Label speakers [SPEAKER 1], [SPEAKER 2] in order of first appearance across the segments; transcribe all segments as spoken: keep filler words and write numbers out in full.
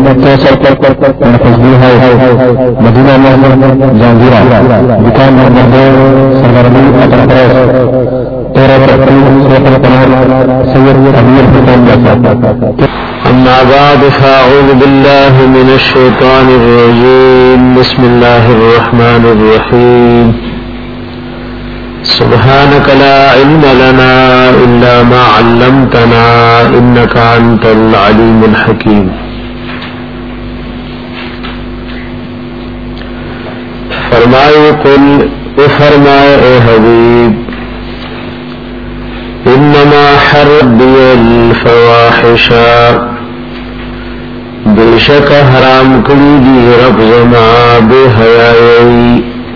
[SPEAKER 1] متصل تسبیح مدینہ محمد جہانگیرہ دکان محمد سرگرمی اطرافیس تیرہ ترتیب سیفر پناہ سید امیر حسین جیسا.
[SPEAKER 2] أما بعد فأعوذ بالله من الشيطان الرجيم. بسم الله الرحمن الرحيم. سبحانك لا علم لنا إلا ما علمتنا إنك أنت العليم الحكيم. فرمائے قل فرمائے اے حبیب انما حرم الفواحش بے شک حرام کری دی رب زما بے حیائی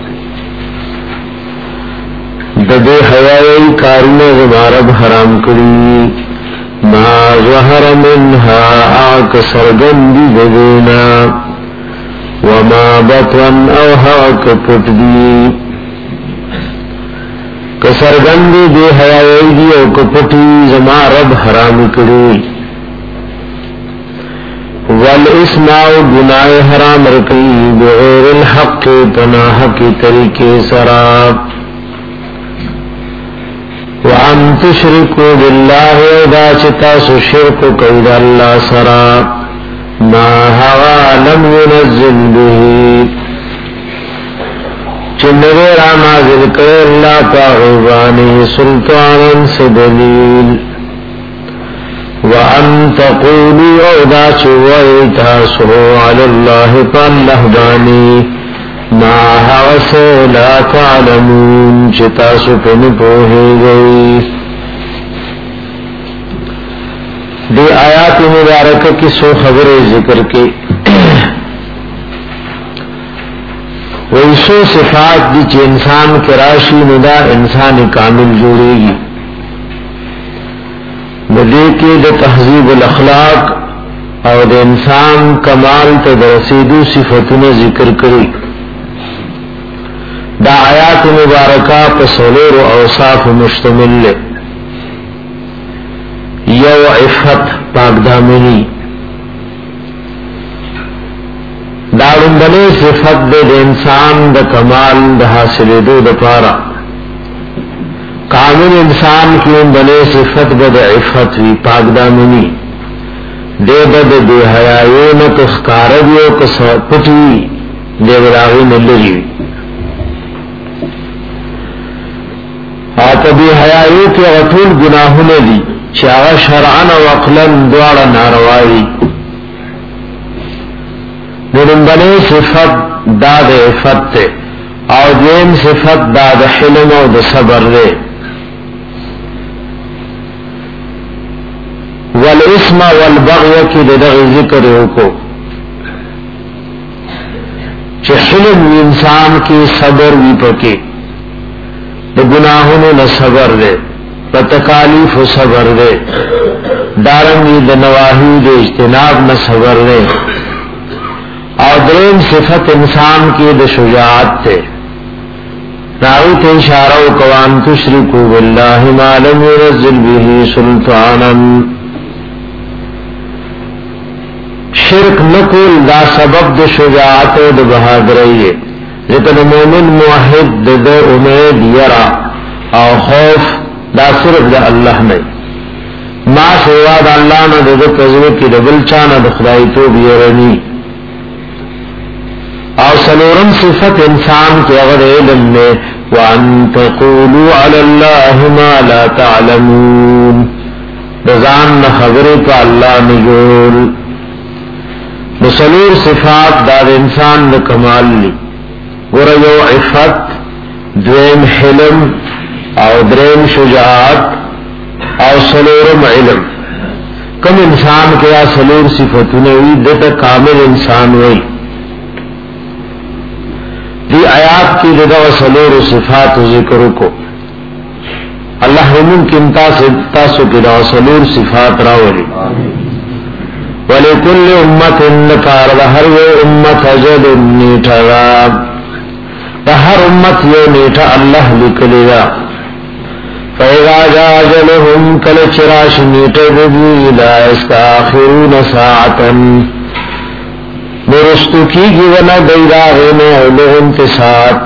[SPEAKER 2] دبے حیائی کارنا زما رب حرام کری ما ظہر منها آک سرگندی ددینا وما بطن او حاک پت دی کسرگندی بے حیائی دی او کپٹی زما رب حرام کری والاسم او گناہ حرام رکی بغیر الحق پناہ کی طریقے سراب وان تشرکو باللہ دا چتا سو شرکو قید اللہ سراب ما هوا لم ينزل به چنوے را نازل کرے اللہ پاغبانی سلطانا سدلیل وان تقولوا اودا چوئی تاسو علی اللہ پاللہ بانی ما هوا سے لا تعلمون چتاسو پن پوہے گئی. دی آیات مبارکہ کی سو خبریں ذکر کی ویسو صفات دی چی انسان کے راشی ندا انسان کامل جوڑے گی ندے کے دا تہذیب الاخلاق اور دا انسان کمال تا درسیدو صفتون ذکر کری. دا آیات مبارکہ پسولور و اوصاف مشتمل لے. یو عفت پاک دامنی دارن بلے صفت دے دے انسان دا کمال دا حاصل دو دا پارا کامل انسان کی بلے صفت دا عفت وی پاک دامنی دے دا دے حیائیون تخکاردیو کس پٹی دے براغی ملری آتا دی حیائیو کی غطول گناہوں نے دی چاہا شرعن و اقلن دوارا ناروائی نرنبنے صفت داد عفت تے اور دین صفت داد حلم و دا صبر دے. والاسم والبغی کی دغ ذکر کو چھ حلم انسان کی صبر بھی پکے دا گناہوں نہ صبر دے تکالیف و صبر دے دارنگی د نواہی دے اجتناب نہ صبر دے اور درین صفت انسان کی د شجاعت تے راوی تے اشارہ و قوان تشرکو باللہ ما لم ينزل به سلطانا شرک نکول دا سبب د شجاعت و د بہادری ہے لیکن مومن موحد د امید یرا اور خوف دا صرف دا اللہ نہیں ما سوا دا اللہ نہ دے قضوے کی دبل چانا دا خدای تو بیرنی. اور سلورم صفت انسان کے اگر علم میں وان تقولوا علی اللہ ما لا تعلمون رضان نہ خبریں پا اللہ نجول بسلور صفات دار انسان نہ کمال لی وریو عفت دویم حلم او درین شجاعت او سلورم علم. کم انسان کیا سلور صفتوں نے ہوئی دیتا کامل انسان ہوئی. دی آیات کی دیتا و سلور صفات و ذکر کو اللہ ممکن تاسو کی دا و سلور صفات راولی. وَلِكُلِّ أُمَّةٍ نَكَارَ دَهَرْ وَأُمَّةَ جَدٌ نِيْتَغَا دَهَرْ أُمَّةِ يَوْنِيْتَ اللَّهِ لِكَلِيَا فَإِذَا جَاءَ أَجَلُهُمْ كَلَّ چِرَاشِ نِيْتَ دَدِي لَا يَسْتَأْخِرُونَ سَاعَةً نرستو کی گی ونا دیرا غینا لو انتصاد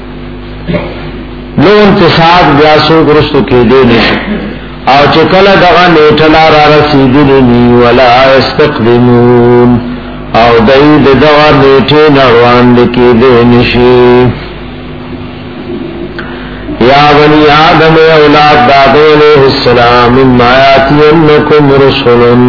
[SPEAKER 2] لو انتصاد بیاسو رستو کی دینی او چکل دغا نیٹلا را رسیدنی ولا استقدمون او دید دغا نیٹی نروان لکی دینشی یا بنی آدم اولاد دادو علیہ السلام اما یاتینکم رسولن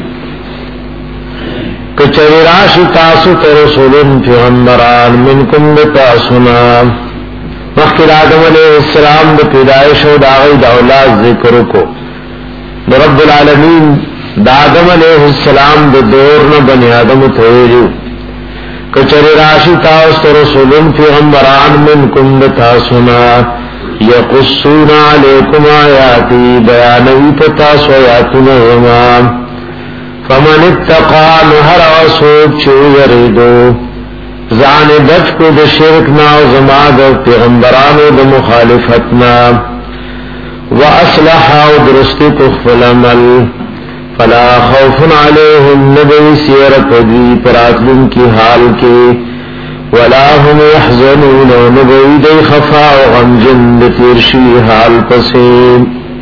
[SPEAKER 2] کچری راشی تاسو ترسولن پیغمبران منکم بتاسونا مخکر آدم علیہ السلام دا پیدایش و دا غید اولاد ذکر کو دا رب العالمین دا آدم علیہ السلام دا دورنا بنی آدم تیریو کچری راشی تاسو ترسولن پیغمبران منکم بتاسونا یقصون علیکم آیاتی بیانوی پتاسو آیاتنا غمام فمن اتقا نهر وصوب چو یریدو زان بچ کو د شرکنا و زماد و پیغمبرانو د مخالفتنا و اصلح و درستی تخفل عمل فلا خوف علیہم نبی سیر پدی پراتلن کی حال کے ولا هم يحزنون و نبی دی خفا و غمجن تیرشی حال پسیم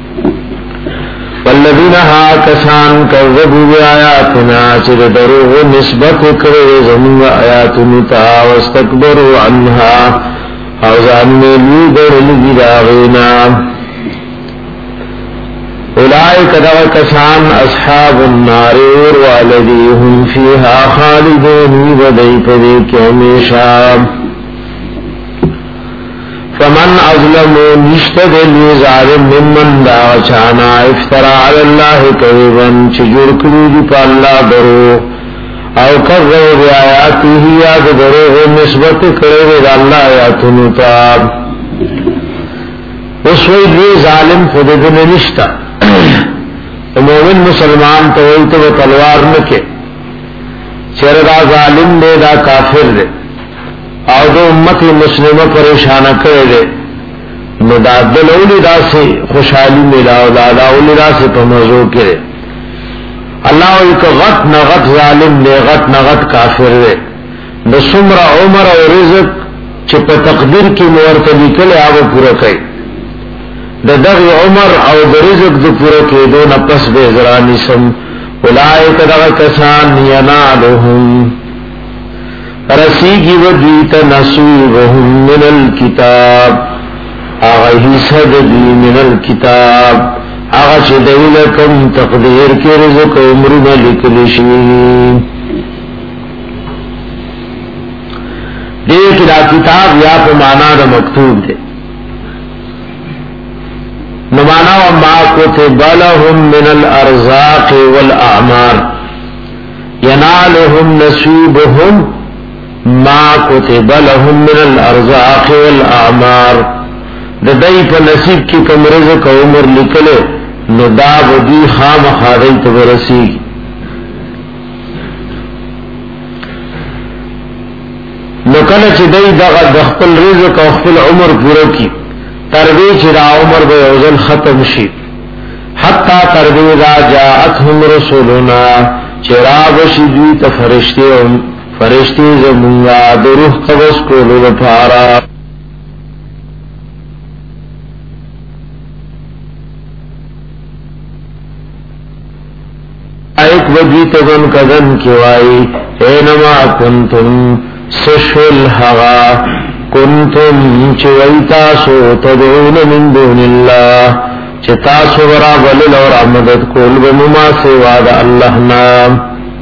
[SPEAKER 2] والذین ها کسان کذبوا بآیاتنا چر دروغ نسبت کرے زمین آیاتنا تا واستکبروا عنها او ځان میلی ګرځي داغینا اولئک دغ کسان اصحاب النار والذی هم فیها خالدون ودی پدې کې همیشه فمن اظلم نشتد لی ظالم ممن دا چانا افترا علی اللہ کذبا چجور کری دی پا اللہ درو او کذب بی آیاتی ہی یاد درو نسبت کرے دا اللہ آیاتنو تاب اس وی لی ظالم خوددن نشتا مومن مسلمان تو وی تو تلوار نکے چر دا ظالم دے دا کافر دے او دو امت مسلمہ پریشانہ کرے دے نو دا دل اولی دا سے خوشحالی ملاو دا دا اولی دا سے پمزو کرے اللہ ایک غط نغط ظالم دے غط نغط کافر دے نو سمر عمر او رزق چپ تقدیر کی مورتبی کلے آبو پورا کئی دا دغی عمر او دا رزق دا پورا کئی دو نپس بے زرانی سم اولائک دغی کسان ینالهم رسیگی ودیت نصیبهم من الكتاب آغا حصد دی من الكتاب آغا چه دیلکم تقدیر کی رزق عمرنا لکلشی دیکھ دا کتاب یا پا مانا دا مکتوب دے نمانا وما کتب لهم من الارزاق والاعمار ینالهم نصیبهم ما کتب لهم من الارزاق والاعمار د دای په نصیب کې کوم رزق او عمر لیکلو نو دا ودی خام خادای ته ورسی نو کله چې دای دغه د خپل رزق او خپل عمر پوره کی تر دې چې دا عمر به اوزل ختم شي حتا تر دې را جاءتهم رسولنا چراغ شي دوی ته فرشتي فرشتی زمونگا دروح قبض کولو لپارا ایک وجی تگن کدن کیوائی اینما کنتم سشل حغا کنتم چوئی تاسو تدعون من دون اللہ چتاسو برا ولل اور مدد کول بمما سواد اللہ نام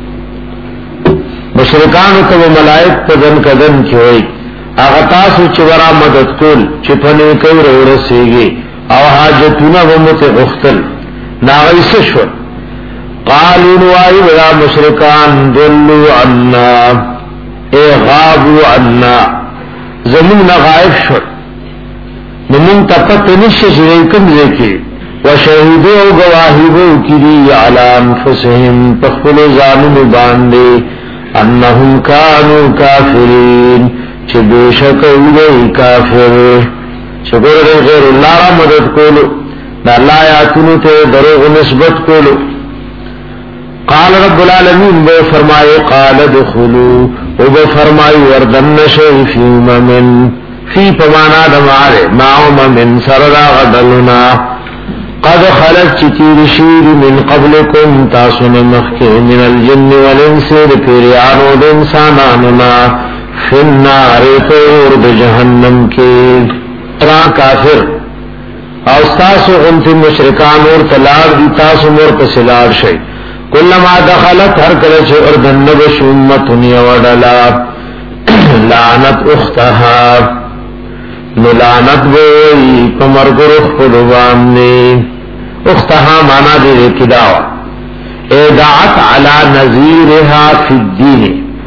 [SPEAKER 2] مشرکان تو ملائک پدن کدن کی ہوئی آغتاسو چورا مدد کول چپنے کئی رو رسیگی او حاجتونا ومت غختل ناغی سشور قالون وائی ولا مشرکان دلو عنا اے غابو عنا زمین غائب شور نمون تپت نشش ریکم زیکی وشہدو گواہیبو کری علی انفسهم تخفل زانون باندے انہم کانو کافرین چھ بے شک اولی کافر شکر دے غیر اللہ را مدد کولو دا اللہ آیاتونو تے دروغ نسبت کولو قال رب العالمین بے فرمائے قال دخلوا او بے فرمائے وردن شئی فی اممن فی پمانا دمارے ما اممن سردا غدلنا قد خلت چتیر شیر من قبلکم تاسن مخی من الجن والانس پیریانو دنساناننا فی النار تور بجہنم کے را کافر او تاسو انتی مشرکان اور تلار دی تاسو مور پسلار شئی کلما دخلت ہر کلچ اردن نبش امتنی وڈلا لعنت اختها نلعنت بوئی پمرگر اخفلواننی اختها مانا دے کداوا ادعت علی نظیرها فی الدین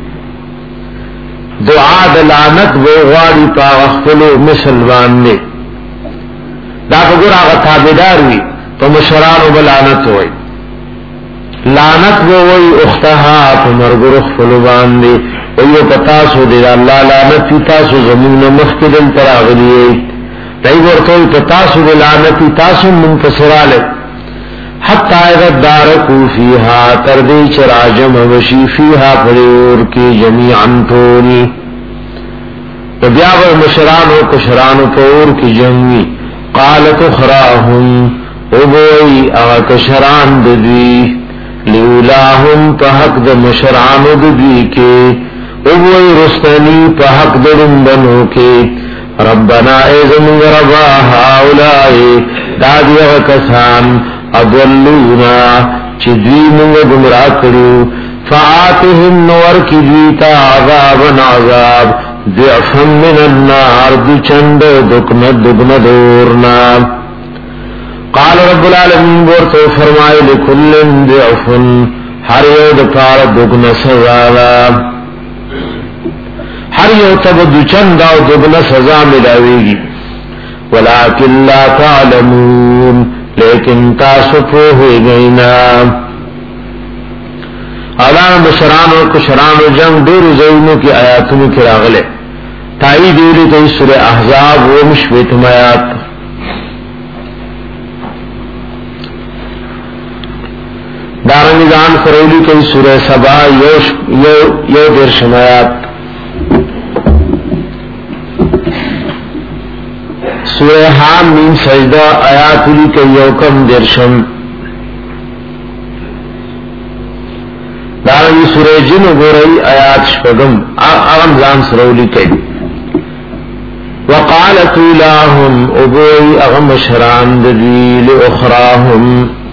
[SPEAKER 2] دعا دلعنت بوغاری پا اخفلو مسلواننی دا فگر آغا تابدار وی پا مشرانو بلعنت ہوئی لعنت وی اختها پمرگر اخفلواننی ویو پتاسو دی اللہ لعنتی تاسو زمین مخدل تراغلیے تای ورطوی پتاسو دی لعنتی تاسو منتصرالے حتی اذا دارکو فیہا تردی چراجم وشی فیہا پریور کی جمیعاً تولی وبیاغ مشرانو کشرانو پور کی جمعی قالت اخراہم ابوئی اغا کشران ددوی لیولاہم پحق د مشرانو ددوی کے اووی رستنی پا حق درم بنو کے ربنا ایزم ربا ہاولائی دادی اغکسان ادولونا چی دوی منگ گمراہ کرو فآتهم نور کی دویتا عذابا عذاب ضعفا من النار دو چند دکن دگن دورنا قال رب العالمین بورتو فرمائے لکل ضعف ہر یو دکار دگن سزالا ہر یو تب دو چند او دگن سزا ملاویگی ولیکن لا تعلمون لیکن تاسو پوہے گئینا اعلان مشرانو کشرانو جنگ دیر زینو کی آیاتنو کی راغلے تائی دیلی کئی سورہ احزاب و مشویتم آیات دارنگان فرولی کئی سورہ سبا یو, یو, یو دیر شمایات سورہ حام میم سجدہ آیات لی کئی یو کم دیر شم دارنگی سورہ جن گورئی آیات شپگم اغم زان سرولی کئی وقالت اولاهم ابوئی اغم شران ددوی لأخراهم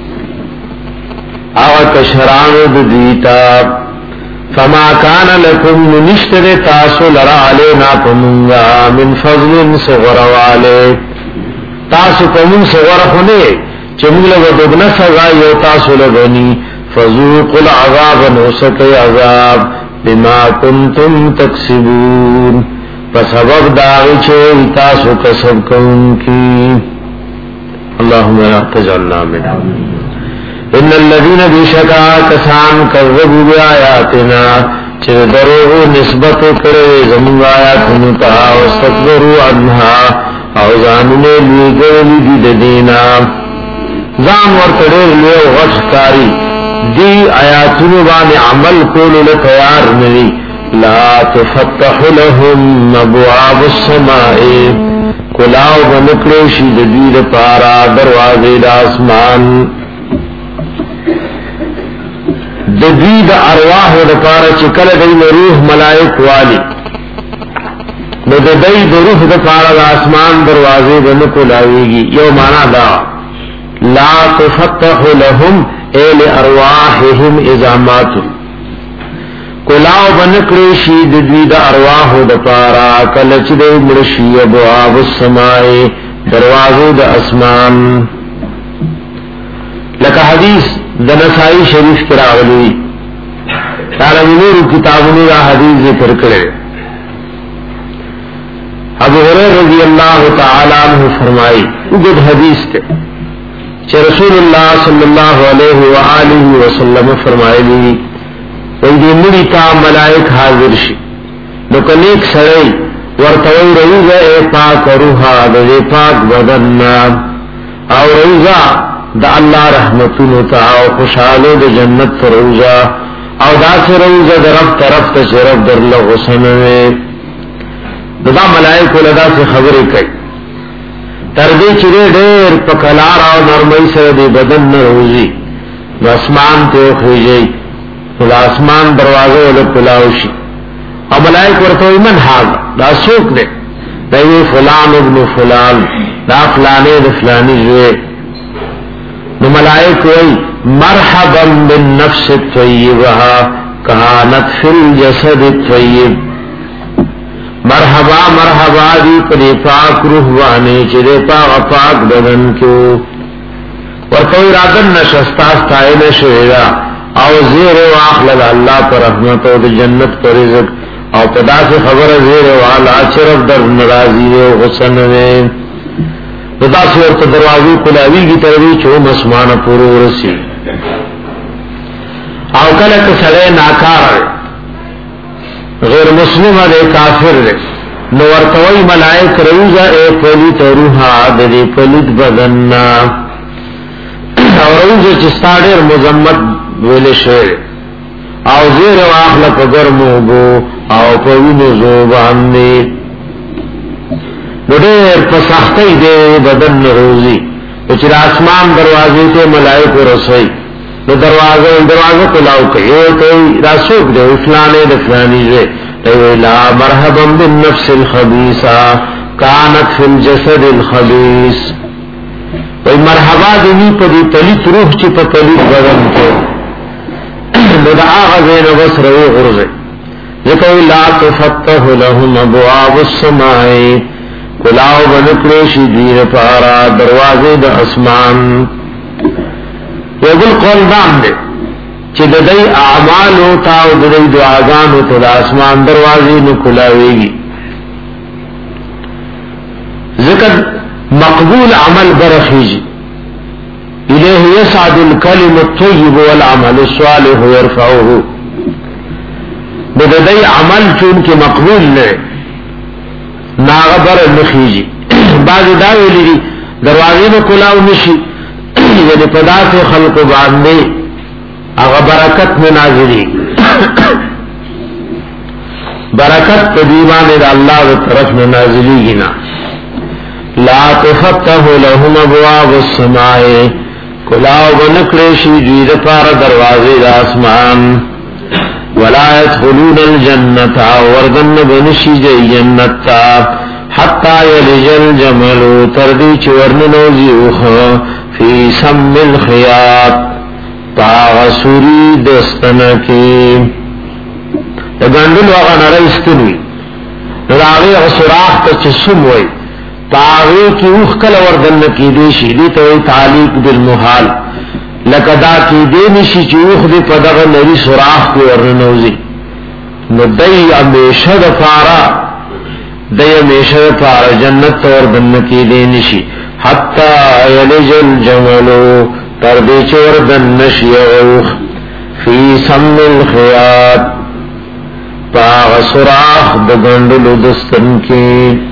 [SPEAKER 2] اغت شران ددویتا فما کان لکم نشتر تاسو لرا علینا پمونگا من فضل صغروالے تاسو پمون صغرخنے چمگل و دبن سزا یو تاسو لگنی فذوق العذاب نوسک عذاب بما کنتم تکسبون فسبب داغی چھوئی تاسو کسب کن کی اللہم لا تجعلنا منهم ان الذين بشکا کسان کذبوا بآیاتنا چه دروغ نسبت کرے زمون آیاتونو تا واستكبروا عنها او ځانونه لګولې دي د دینا ځان ورته له غشکاری دی آیاتونو باندې عمل کول له تیار نه لا تفتح لهم ابواب السماء کلاو بنکړو شي د دې لپاره دروازې د اسمان د دې د ارواح لپاره چې کله د روح ملائک والی نو د دې د روح لپاره د اسمان دروازې بند کولاويږي یو معنا دا لا تفتح لهم ال ارواحهم اذا ماتوا کلاو بنکړي شي د دې د ارواح لپاره کله چې د مرشي ابواب السماء دروازې د اسمان لکه حدیث د نسائی شریف کې راغلی تعالی نور کتابونو را حدیث ذکر کړي ابو هريره رضی الله تعالی عنہ فرمایي دغه حدیث ته چې رسول الله صلی الله علیه و آله وسلم فرمایلی وي دې مړي کا ملائک حاضر شي نو کنيک سړی ورته وایي پاک روحا دې پاک بدن او روزا دا اللہ رحمتونو تا او خوشحالو دا جنت فروزا او دا سروزا دا رب طرف تا چرف در لغسنوے دا دا ملائکو لدا سے خبری کئی تردی چرے دیر پکلار او نرمی سر دی بدن نروزی دا اسمان تیو خیجئی دا اسمان دروازو لپلاوشی او ملائک ورطوئی من حاض دا سوک دے دا یہ فلان ابن فلان دا فلانے دا فلانی جوئے نو ملائک وئی مرحبا بالنفس الطیبہ کانت فی الجسد الطیب مرحبا مرحبا دی پدی پاک روحوانے چدے پاک پاک بدن کیو ورطوئی رادن نشستاستائن شوئے او زیر واخلل اللہ پر رحمت او جنت پر رزق او پدا سے خبر زیر والا چرف در نرازی و غسن میں پدا سے ورط دروازی کلاوی کی تروی چوم اسمان پورو رسی او کلک سڑے ناکار غیر مسلم دے کافر دے نو ورطوئی ملائک روزا اے پلیت روحا دے پلیت بدننا او روزا چستاڑیر مزمت ویل شعر او زیر واخل پا گرمو بو او پا وینو زوبان دی نو دیر پا سختی دے بدن روزی چرا اسمان دروازے تے ملائک رسوئی نو دروازہ دروازہ کلاو کئی کوئی راسوک دے فلانے دے فلانی دے لا مرحبا بالنفس الخبیثہ کانت فی الجسد الخبیث وی مرحبا دنی پا دی پلیت روح چی پا پلیت بدن کے نو دا آغا زین بس روی غرزے ذکر لا تفتح لهم ابواب السمائی کلاو بنکلوشی دیر پارا دروازے دا اسمان یقول قول دام دے چی دا دی اعمالو تاو دا دی دعاگانو تا دا اسمان دروازے نو کلاویگی ذکر مقبول عمل برخیجی إليه يسعد الكلم الطيب والعمل الصالح يرفعه بددي عمل چون کے مقبول لے ناغبر نخیجی بعض داوی لی دروازین کلاو نشی یعنی پدا سے خلق باندے اغا برکت میں نازلی برکت پدیمان دا اللہ دا طرف میں نازلی گنا لا تفتح لهم ابواب السماء کلاو بنکلیشی جوید پار دروازے دا اسمان ولا يدخلون الجنة وردن بنشی جی جنتا حتی یلج الجمل تردی چورننوزی اوخ فی سم الخیاط پاغسوری دستنکی گندل وغا نرستنوی نراغی غسراخ تا چسم وی پاغی کی اوخ کل وردن کی دیشی دیتا وی تعلیق بالمحال لکدا کی دینشی چی اوخ دی پدغ نری سراخ کی ورنوزی نو دی امیشہ دا پارا دی امیشہ دا پارا جنت وردن کی دینشی حتی یلج الجملو تردی چی وردن نشی اوخ فی سم الخیاط پاغ سراخ دا گندل دستن کی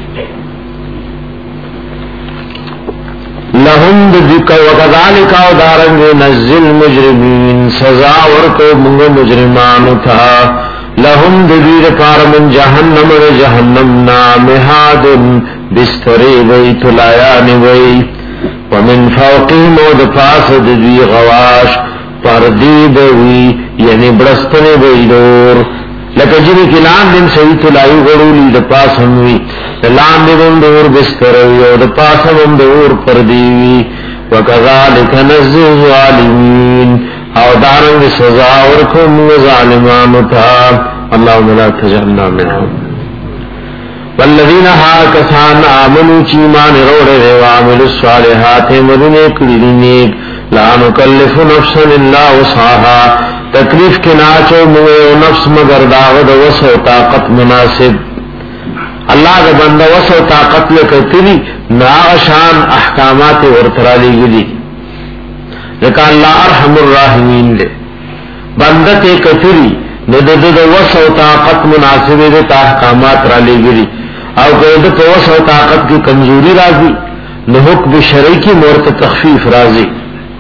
[SPEAKER 2] لهم ذکر وکذالک او دارنگ نزل مجرمین سزا ورکو منگ مجرمان تھا لهم دیر پار من جہنم و جہنم نامہاد بستری وی تلایان وی ومن فوقهم و دپاس دی غواش پردید وی یعنی برستن وی دور لکه جنی کی لاندن سوی تلائی غرولی دا پاس ہموی لاندن دور بستروی و دا پاس ہم دور پردیوی وکذالک نزی ظالمین او دارنگ سزا ورکم ظالمان تا اللہم لا تجعلنا منهم والذین ہا کسان آمنوا چیمان روڑے وعملوا الصالحات مدنے کلیلینیک لا نکلف نفسا الا وسعها تکلیف کے ناچو موے نفس مگر داغد وسو طاقت مناسب اللہ دا بندہ وسو طاقت لکتلی ناغشان احکامات ورترالی گلی لیکن اللہ ارحم الراحمین لے بندہ تے کتلی ندد وسو طاقت مناسب دے تا احکامات رالی گلی او قیدت وسو طاقت کی کمزوری رازی نحکم شرعی کی مورت تخفیف رازی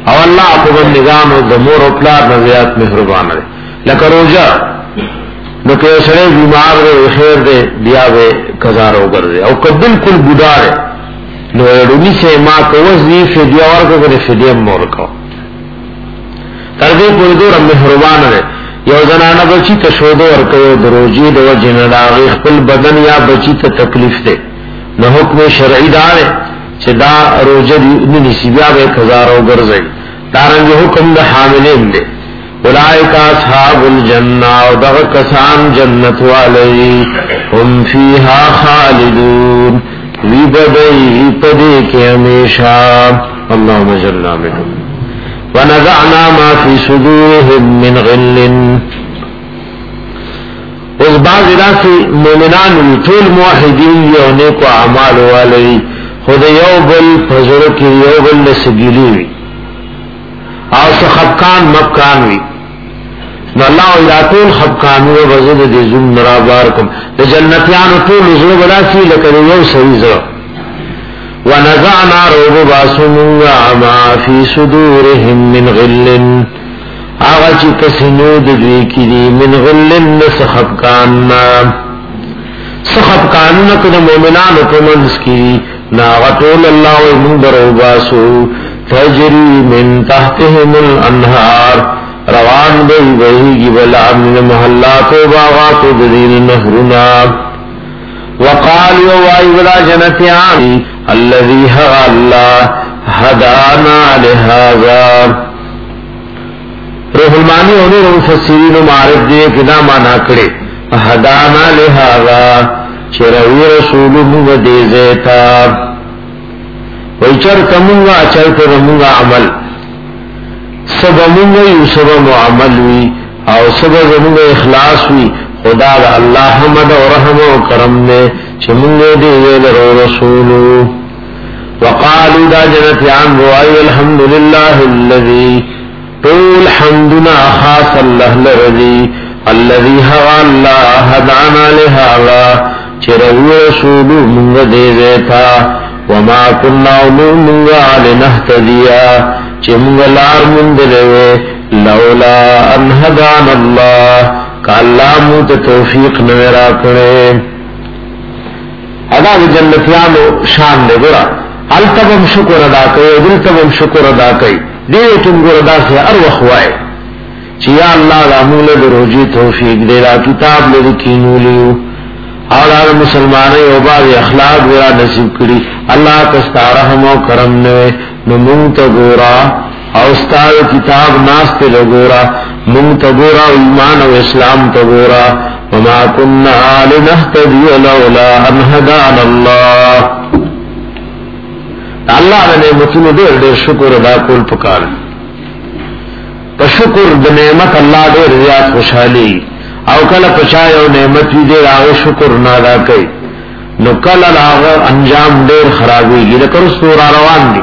[SPEAKER 2] او الله په بندگانو د مور او پلار نه زیات مهربان دی. لکه روزه نو که سره بیمار دی خیر دی بیا به قضا وګرځي، او که بالکل بوډا دی نو ورونی سے ما کوزی فدیه ورکړه، فدیه مور کو تر دې پورې دور مهربان دی. یو زنانه بچی ته شودو ورکوي د روزي د وجه نه لاغي خپل بدن یا بچی ته تکلیف ده، نو حکم شرعي دا دی چې دا روزه دې نسی بیا به قضا وګرځي. دارنګ حکم د حاملین دی. اولئک اصحاب الجنه، او دغه کسان جنت والی، هم فیها خالدون، وی بدئی پدې کې همیشه. اللهم اجرنا منهم. ونزعنا ما في صدورهم من غل. اس بعض راسی مومنان طول موحدین یو نیکو اعمال والی، خود یو بل فزر کی یو بل نسگیلی وی او سخبکان مبکان وی. نو اللہ ویلا طول خبکانو وزد دی زم نرابارکم دی جنتیانو طول زر براسی لکن یو سوی زر. ونزعنا روب باسمنگا ما فی صدورهم من غل، آغا چی کسنود دوی کی دی من غل سخبکاننا سخبکاننا کد مومنان کمنس کی ناغا طول اللہ ومن برو باسو تجری من تحتهم الانہار، روان بی بہیگی بلا من محلات و باغات و دین نهرنا. وقالوا وایولا جنتیان الذي هغ الله هدانا لهذا. روح المانی و نور مفسرین و معرف دے کدا مانا کرے هدانا لهذا چروی رسول مو دے زیتا ویچر تمونگا چرت رمونگا عمل سب مونگا یو سب معمل وی او سب زمونگا اخلاص وی. خدا دا اللہ حمد و رحم و کرم نے چمونگا دے ویل رو رسولو. وقالوا دا جنتیان روائی الحمدللہ اللذی طول حمدنا خاص اللہ لرضی اللذی حوا اللہ حدانا لہاغا چروی رسولو منگا دے دیتا وما کننا منگا لنہتدیا چمگا لار مندلوے لولا ان حدان اللہ کا اللہ موت توفیق نویرا کرے. ادا جنتیانو شان دے گرا التبم شکر ادا کئی دلتبم شکر ادا کئی دیتم گر ادا سے اروخ وائے چی یا اللہ لامول دروجی توفیق دے را کتاب لدکینو لیو اور مسلمانی عباد اخلاق ورا نصیب کری. اللہ کستا رحم و کرم نوے نمونتا گورا او استاد کتاب ناست لگورا مونتا گورا ایمان و اسلام تا گورا وما کننا لنہتدی لولا ان ہدان اللہ. اللہ نے نعمتونو دیر دیر شکر ادا کول پکار. په شکر د نعمت الله دې زیات خوشحالي او کله پچای او نعمت دې راو شکر نه ادا کوي نو کله راو انجام ډېر خرابېږي. لکه رسول روان دي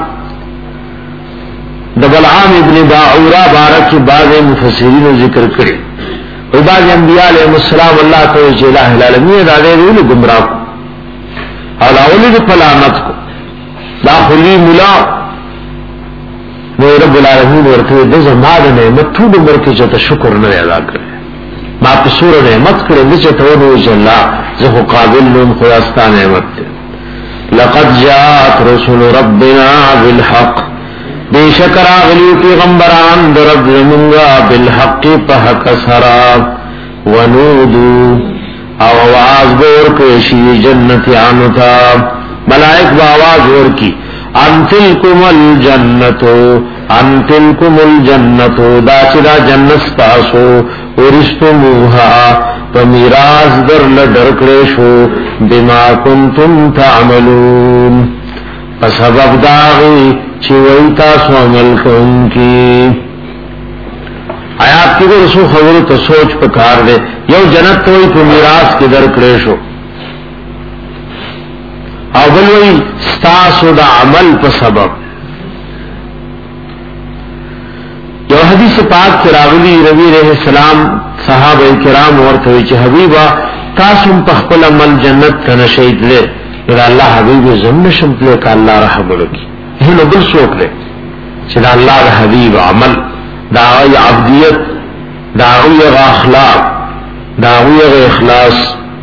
[SPEAKER 2] د بلعام ابن باعورا بارک بعض مفسرین ذکر کړي او بعض انبیاء علیهم السلام الله تعالی چې الہ العالمین دا دې ویل گمراه او اولي د پلانت کو دا خلی مولا نو رب العالمین ورته د زماده نعمت ټول عمر کې چې شکر نه ادا کړي ما په سور نعمت کړي چې ته ونو چې الله زه قابل نوم خداستا نعمت. لقد جاءت رسول ربنا بالحق، بیشکر اغلی پیغمبران در رب زمونگا بالحق پا حق سرا ونودو او آواز بور کشی جنتیانو تا ملائک با آواز بور کی انتلکم الجنتو انتلکم الجنتو دا چدا جنت تاسو ورستموها پمیراز در لدرکڑشو بما کنتم تعملون سبب داغی چوئی تاسو عمل کن کی. آیات کی رسول خبر تو سوچ پکار دے یو جنت توئی تو میراث کی در کریشو او بلوئی ستاسو دا عمل پا سبب. یو حدیث پاک کی راغلی ربی علیہ السلام صحابہ کرام ورتوی چی حبیبا تاسم پخپل عمل جنت تنشید لے اذا اللہ حبیب زمن شمپلے کا اللہ رحم لکی ہنو بل سوک لے چې دا الله د حبیب عمل، دا غي عبدیت، دا غي اخلاق، دا غي اخلاص.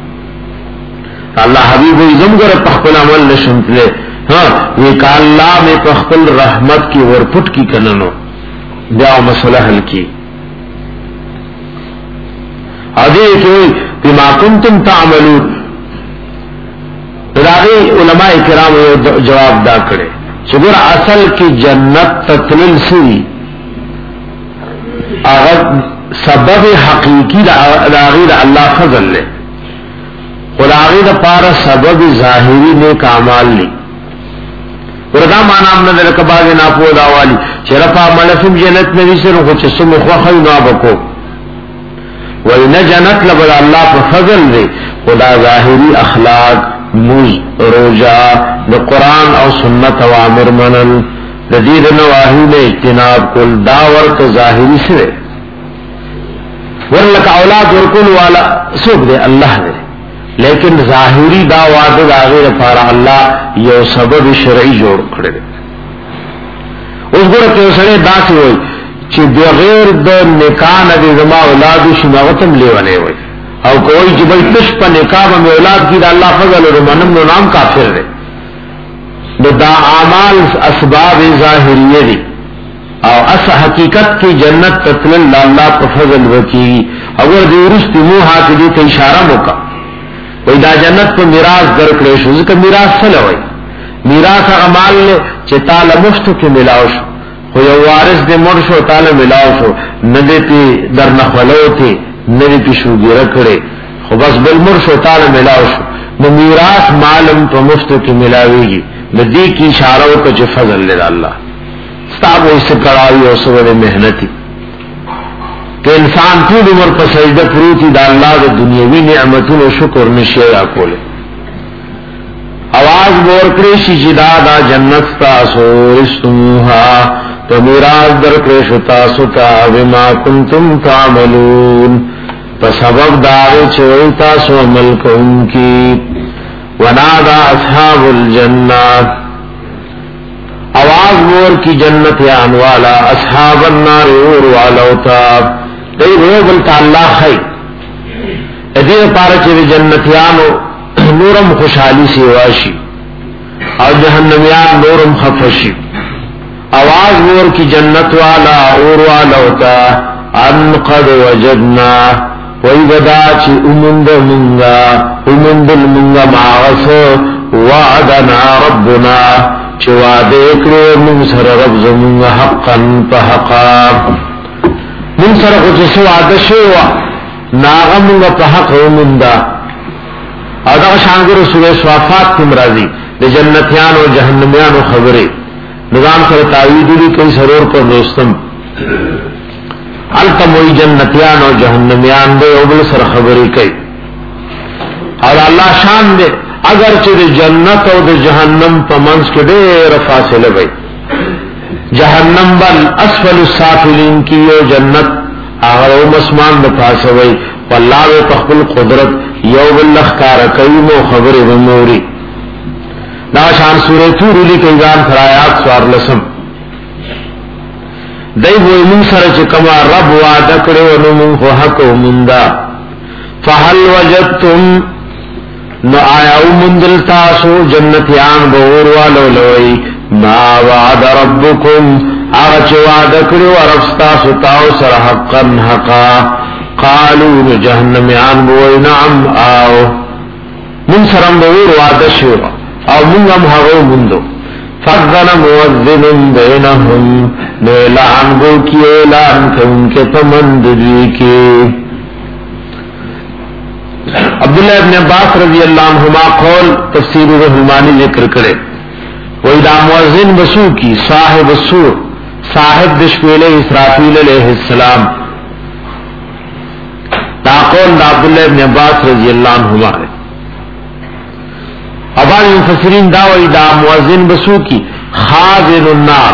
[SPEAKER 2] الله حبیب وي زمګر په خپل عمل نشمتله، ها وی کا الله میں په خپل رحمت کی ورپټ کی کننو بیا مسله حل کی. اده کې بما کنتم تعملون، راغی علماء کرام جواب دا کړي چې ګور اصل کې جنت تتلل سي هغه سبب حقيقي راغی د الله فضل له، راغی د پاره سبب ظاهري نیک اعمال نه. وردا معنا امن د کباغ نه په داوالي چې رفع ملفم جنت نبی سره خو چې سم خو خو نه بکو وإن جنت لبل الله په فضل دی. خدا ظاهری اخلاق، موز، روجا، د قرآن او سنت اوامر منل، د دې د نواهی نه اجتناب کول، دا ورته ظاهری سره ورلک اولاد ورکول والا سوق دی الله دی، لیکن ظاهری دا وعده دا غیر لپاره الله یو سبب شرعي جوړ کړی دی. اوس ګوره چې سره داسې وای چې بغیر د نکاح نه زما اولاد شناغتم لیونه وای او کوئی چې بل تش په نکاح باندې اولاد کی دا الله فضل او منم نو نام کافر دی. دا اعمال اسباب ظاهریه دي او اس حقیقت کی جنت تتل الله په فضل وکي. اگر دې ورستي مو هات دې ته اشاره وکا وای دا جنت په میراث درکړې شو، ځکه میراث څه لوي؟ میراث اعمال چې تعالی مفت کې ملاو شو، خو یو وارث دې مړ شو تعالی ملاو شو، نه دې پی در نه خلوته، نه دې پی شوګیره کړي، خو بس بل مړ شو تعالی ملاو شو. نو میراث مالم په مفت کې ملاويږي، ندی کی اشاره وکړه چې فضل له الله ستاسو استقراری او سره مهنتي کہ انسان ټول عمر په سجده پروتي د الله د دنیوي نعمتونو شکر نشي را کوله. आवाज ورکړي شي چې دا د جنت تاسو رسوها ته میراث درکړې شو تاسو ته بما کنتم تعملون، په سبب دا چې تاسو عمل کوونکی. ونادى اصحاب الجنه، आवाज ور کی جنت یان والا اصحاب النار اور والو تا دی وو بل تعالی ہے دې پاره چې جنتیانو نورم خوشحالی سی واشي او جهنميان نورم خفشي. आवाज ور کی جنت والا اور والو تا ان قد وجدنا وی بدا چی امند منگا امند منگا معغس وعدنا ربنا چی وعده اکرو من سر رب زمونگا حقا پا حقا من سر خودس وعده شوا ناغا منگا پا حق امندا. ادھا شانگر رسول صوافات کم رازی دی جنتیان و جہنمیان و خبری نظام سر تعویدو لی کئی سرور پر دوستم التموی جنتیان او جہنمیان دے او بل سر خبری کئی. اور اللہ شان دے اگر چې جنت او د جہنم په منځ کې ډېر فاصله وي، جہنم بل اسفل السافلین کی او جنت هغه او مسمان د پاسه وي، والله په خپل قدرت یو بل لخکار کوي نو خبره وموري. دا شان سورۃ طور لیکي ځان فرایات سوار لسم دای وې مون سره چې کما رب وعده کړو نو مون خو حق ومندا. فهل وجدتم نو آیا ومندل تاسو جنتیان بور والو لوی ما وعد ربکم هغه چې وعده کړو رب تاسو تاسو سره حقا حقا. قالوا جهنميان بوئی نعم آو من سرم بور وعده شو او مون هم هغه مندو. فَأَذَّنَ مُؤَذِّنٌ بَيْنَهُمْ نو اعلان گو کی اعلان کہ ان کے پمند دی کے. عبداللہ ابن عباس رضی اللہ عنہما قول تفسیر رحمانی ذکر کرے وَإِذَا مُؤَذِّن بسو کی صاحب السور صاحب دشپیل اسرافیل علیہ السلام. تا قول دا عبداللہ ابن عباس رضی اللہ عنہما ہے. ابان مفسرین دا وی دا مؤذن بسو کی خازن النار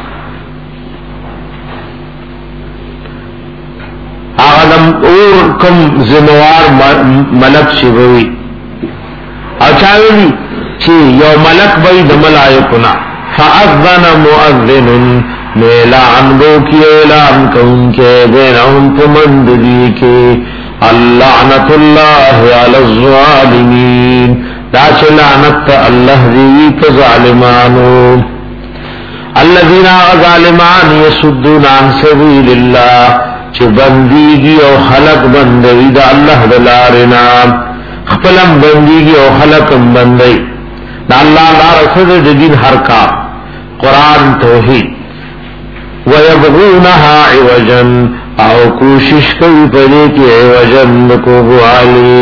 [SPEAKER 2] آغلم اور کم زموار ملک شبوی او چاوی چی یو ملک بی دا ملائکنا فاذن مؤذن اعلان بو کی اعلان کون کے بینہم پمند دی کے اللعنت اللہ علی الظالمین دا چلعنت اللہ دی پا ظالمانو الذین ظالمان یسدون عن سبیل اللہ چه بندیگی او خلق بندی دا اللہ دلارنا خپلم بندیگی او خلقم بندی دا اللہ لا رسد دین حرکا قرآن توحید ویبغونها عوجا او کوشش کوي پدې کې عوجن کو غوالي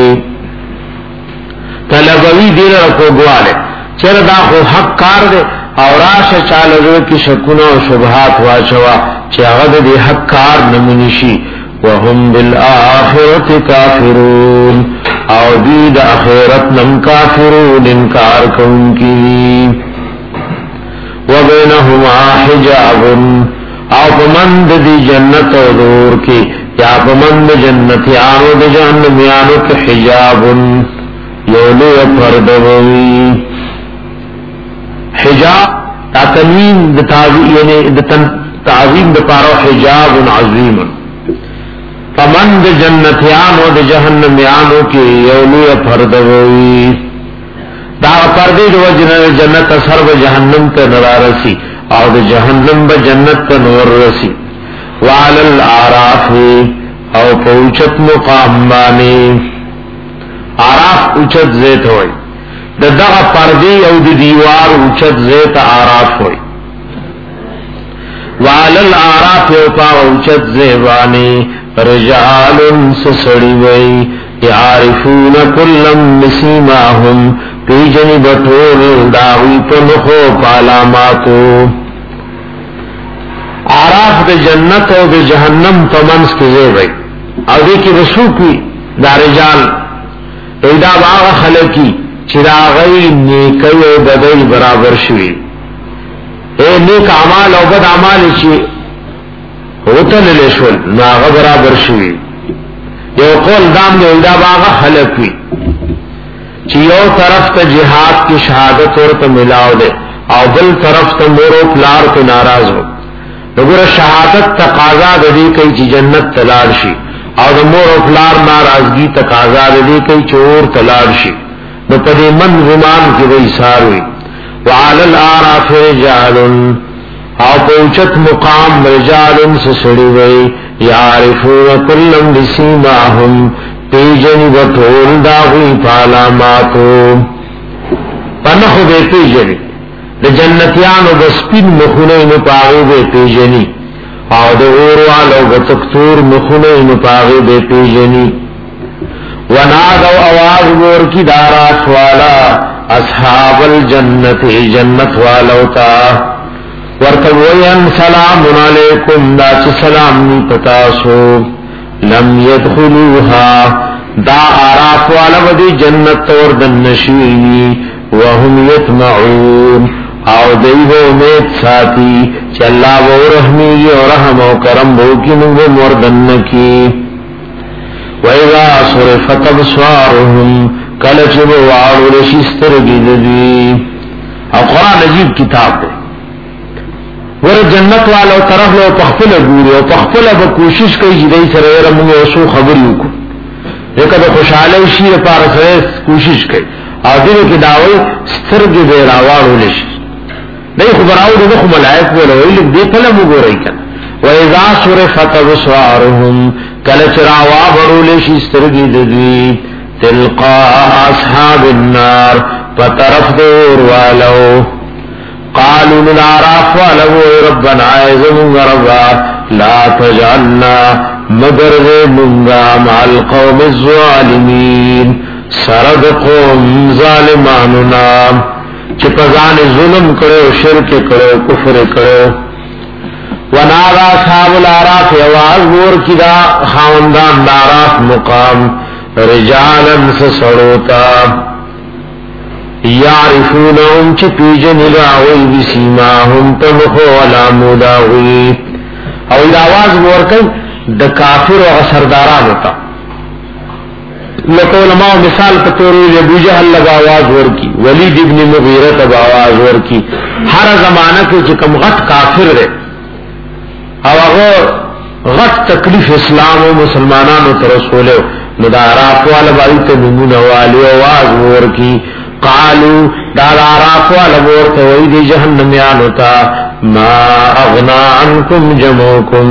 [SPEAKER 2] طلبوي دې کو غواله چر دا خو حق کار دې او راشه چاله کې شکونه او شبهات واچوا چې هغه دې حق کار نمونشي وهم بالآخرة کافرون او دې د آخرت نم کافرون انکار کوونکی وبينهما حجاب او پمند دی جنت و دور کی یا پمند جنتیانو دی جہنمیانو کی حجاب یولو پردوی حجاب تا تنوین دی تعظیم دی پارو حجاب عظیم پمند جنتیانو دی جہنمیانو کی یولو پردوی دا پردی دو جنت اثر و جہنم تا نرارسی او د جهنم به جنت ته نور رسی وعلى الاعراف او پوچت مقام باندې اعراف اوچت زیت وای د دغه پردی او د دیوار اوچت زیت اعراف وای وعلى الاعراف او پا اوچت زیوانی رجال سسړی وای يعرفون كلم بسيماهم پیجنی بطول داوی پنخو پالاماتو عراف د جنت او د جہنم پمنس کی زیبئی او دی کی رسوکی دا رجال ایدا باغ خلقی چراغی نیکی و بدئی برابر شوی اے نیک عمال او بد عمال چی ہوتا للیشول ناغ برابر شوی یو قول دام دی ایدا باغ خلقی چی یو طرف تا جہاد کی شہادت اور تا ملاو دے او بل طرف تا مورو پلار تا ناراض ہو نگر شہادت تقاضا دی کئی چی جنت تلار شی او دا مورو پلار ناراضگی تقاضا دی کئی چور تلار شی نو پدی من غمان کی وی ساروی وعلى الآراف رجال او پوچت مقام رجال سسڑی وی یعرفون کلم بسیماهم پیجنی بطول داغوی پالاماتو پنخو بے پیجنی دا جنتیانو بسپین مخونین پاغو بے پیجنی او دا اوروالو بتکتور مخونین پاغو بے پیجنی ونادو آواز گور کی دارات والا اصحاب الجنت جنت والو تا ورطوین سلام علیکم دا چی سلام نی پتاسو لم يدخلوها دا آراف والا ودی جنت اور دنشوی وهم يطمعون او دیو امید ساتی چی اللہ و رحمی و رحم و کرم بوکی نگو مردن کی وَإِذَا صُرِفَتْ أَبْصَارُهُمْ کلچب وعالو لشستر گیددی او قرآن عجیب کتاب دے ور جنت والو طرف لو پخپل ګوري او پخپل به کوشش کوي چې دای سره رمو اوسو خبرې وکړو دغه د خوشاله شي لپاره سره کوشش کوي او دې کې داوي سترګې به راوړل شي دای خبراو دغه ملائک ولوي دې په لمو ګوري کنه و اذا صرفت ابصارهم کله چراوا ورول شي سترګې دې تلقاء اصحاب النار فطرف دور والو قالوا من عراف ولو ربنا عزم ربا لا تجعلنا مگر منغا مع القوم الظالمين سرد قوم ظالماننا چپزان ظلم کرو شرک کرو کفر کرو ونارا صحاب العراف یواز ور کی دا خاندان داراف مقام رجالا سسڑوتا یعرفونهم چه پیجن الاوی بسیماهم تنخو علامو داوی او الاواز ورکن د کافر و سرداران ہوتا لکه علماء مثال په تور ابو جهل لگا आवाज ورکی، ولید ابن مغیرہ لگا आवाज ورکی، هر زمانہ کې چې کوم غټ کافر دی او هغه غټ تکلیف اسلام او مسلمانانو ته رسوله نو دا عراف والا باندې ته نمونه والی आवाज ورکی، قالو دا عراف والا ورته وای دی جهنميان ہوتا ما اغنا عنکم جمعکم،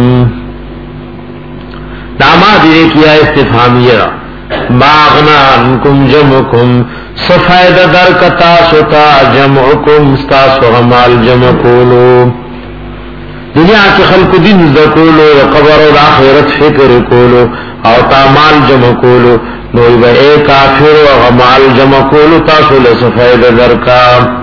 [SPEAKER 2] داما دې کیا استفهامیہ ما اغنا عنکم جمعکم، سفید در کتا ستا جمعکم ستاسو غمال جمع کولو، دنیا کی خلق دین ذکولو قبر و آخرت فکر کولو او تامال جمع کولو، نوی با اے کافر و غمال جمع کولو تاسو لسفید در کا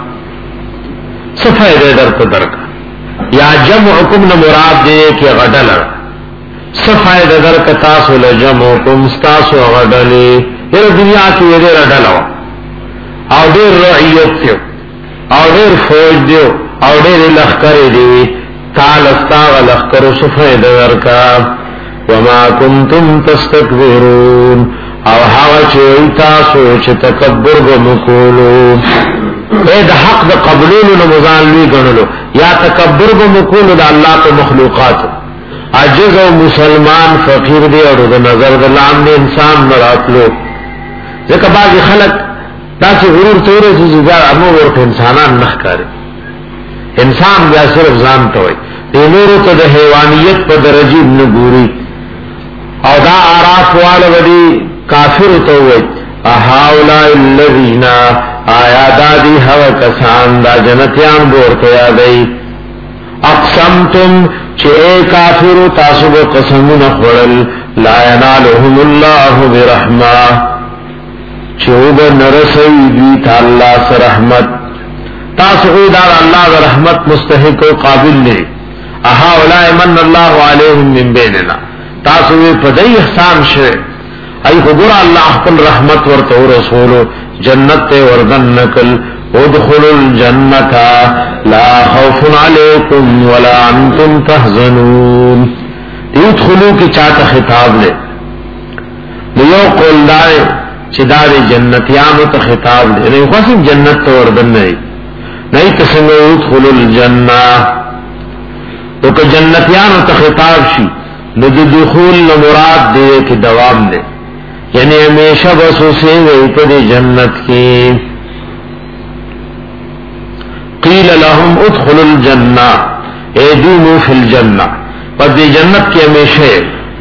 [SPEAKER 2] سفید در کا در کا یا جمعکم نمراد دے کہ غدلر سفید در کا تاسو لجمعکم ستاسو غدلی، یہ دنیا کی یہ دیر غدلو او دیر رعیت دیو او دیر فوج دیو او دیر لخکر دیوی تعال استاغ لخکر سفید ورکا وما کنتم تستکبرون او حاغ چوئی تاسو چه تکبر بمکولو، اے دا حق دا قبلولو نمزانلوی گنلو یا تکبر بمکولو دا اللہ کو مخلوقاتو، عجز و مسلمان فقیر دی اور دا نظر دا لام دی انسان مراتلو، ذکر بعضی خلق دا سی غرور تورے سی زیدار امو ورک انسانان نخکارے، انسان بیا صرف ځان ته وي، نورو ته د حیوانیت په درجه نه ګوري، او دا اعراف والا ودی کافر ته وي اهاولا الذین آیا دادی هوا کسان دا جنتیان ورته یادای اقسمتم چې کافر تاسو به قسمونه خورل لا ینالهم الله برحمه چوب نرسی دی تعالی سره رحمت، تاسو دا الله د رحمت مستحق او قابل نه، اها اولای من الله علیهم من بیننا، تاسو په دې احسان شه ای خبر الله خپل رحمت ورته رسولو جنت ته وردن نکل، ادخلوا الجنه لا خوف علیکم ولا انتم تحزنون، ادخلوا کی چاته خطاب لے یو قول دای چې دا جنتیانو ته خطاب لے نه خاصم جنت ته وردن نه نہیں تسنگو ادخل الجنہ، تو کہ جنتیان تا خطاب شی ندو دخول نمراد دے کہ دوام دے، یعنی ہمیشہ بس اسے وہی پا دے جنت کی، قیل لهم ادخل الجنہ اے دومو فی الجنہ، پس دے جنت کی ہمیشہ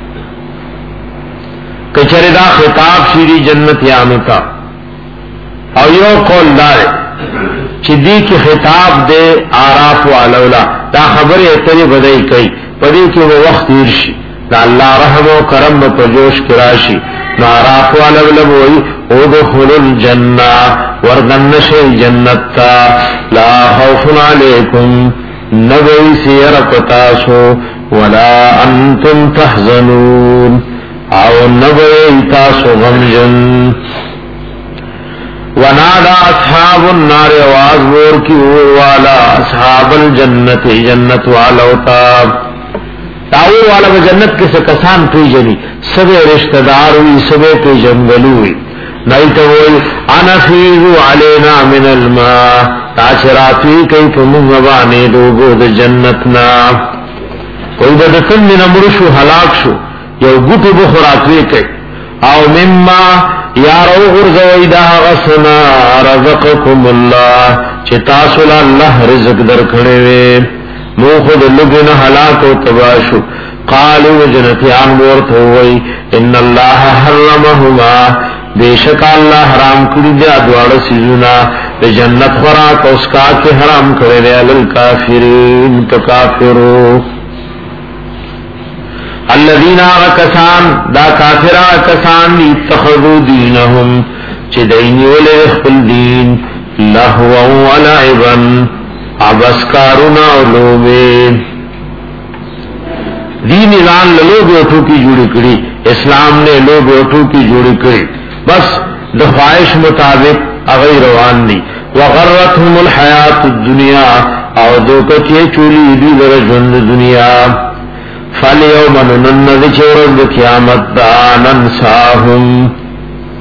[SPEAKER 2] کچھر دا خطاب شیری جنتیانو تا، او یو قول دارے چې دې کې خطاب دے آراف والا دا خبره اترې بدای کوي پدې کې وو وخت تیر شي دا الله رحم او کرم په جوش کې راشي، نو آراف والا ولوي او دخول الجنه وردن شي جنت تا لا خوف علیکم نبوی سیر پتاسو ولا انتم تحزنون او نبوی تاسو غمجن، ونادا اصحاب النار آواز ور کی والا اصحاب الجنت جنت والا ہوتا، تاور والا جنت کے سے کسان پی جنی سبے رشتہ دار ہوئی سبے پی جنگلو ہوئی نہیں تو وہی انفیضو علینا من الماء تاچراتی کئی فمغبانے دوگو دا جنتنا، کوئی بدتن من امرشو حلاک شو یو گوٹو بخوراتوی کئی او مما یارو غرزوی دا غسنا رزقکم اللہ چه تاسولا اللہ رزق در کھڑوے مو خود لگن حلاک و تباشو، قالو جنتیان بورتوئی ان اللہ حرمہما بے شکا اللہ حرام کری دیا دوار سیزونا بے جنت خوراک اسکا کے حرام کرے دیا للکافرین کافرو، الذین آغا دا کافرہ کسان اتخذو دینہم چه دینی ولی اخفل دین لہوا و لعبا عبسکارنا و لوبے، دین ایران لوگ اٹھو کی جوڑی کری، اسلام نے لوگ اٹھو کی جوڑی کری، بس دخواہش مطابق اغی روان دی، وغرتهم الحیات الدنیا او دوکتی چولی دی درجن دنیا، فَالْيَوْمَ نُنَنَّذِ چورد قیامت دا ننساہم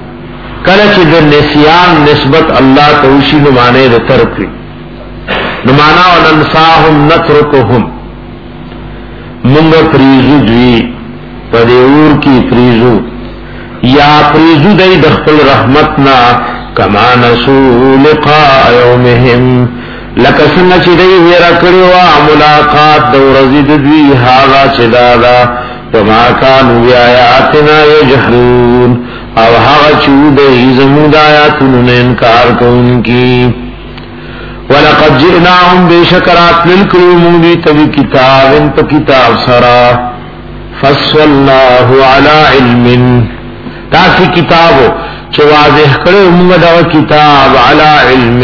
[SPEAKER 2] کله چې د نسیان نسبت الله توشي نو معنی د ترک نو معنا وننساهم نترکهم مونږ پریزو دوی په دې اور کې پریزو یا پریزو دای د خپل رحمتنا کما نسو لقاء یومهم لکه څنګه چې دوی ویرا کړو ملاقات د ورځې د دوی هاغه چې دادا وما كانوا بآياتنا يجحدون او هغه چې دوی زموږ آیاتونو نه انکار کوونکي ولقد جئناهم بشکرات للكريم بتبي كتاب انت كتاب سرا فصلناه على علم تاکي کتابو چې واضح کړو موږ دا کتاب على علم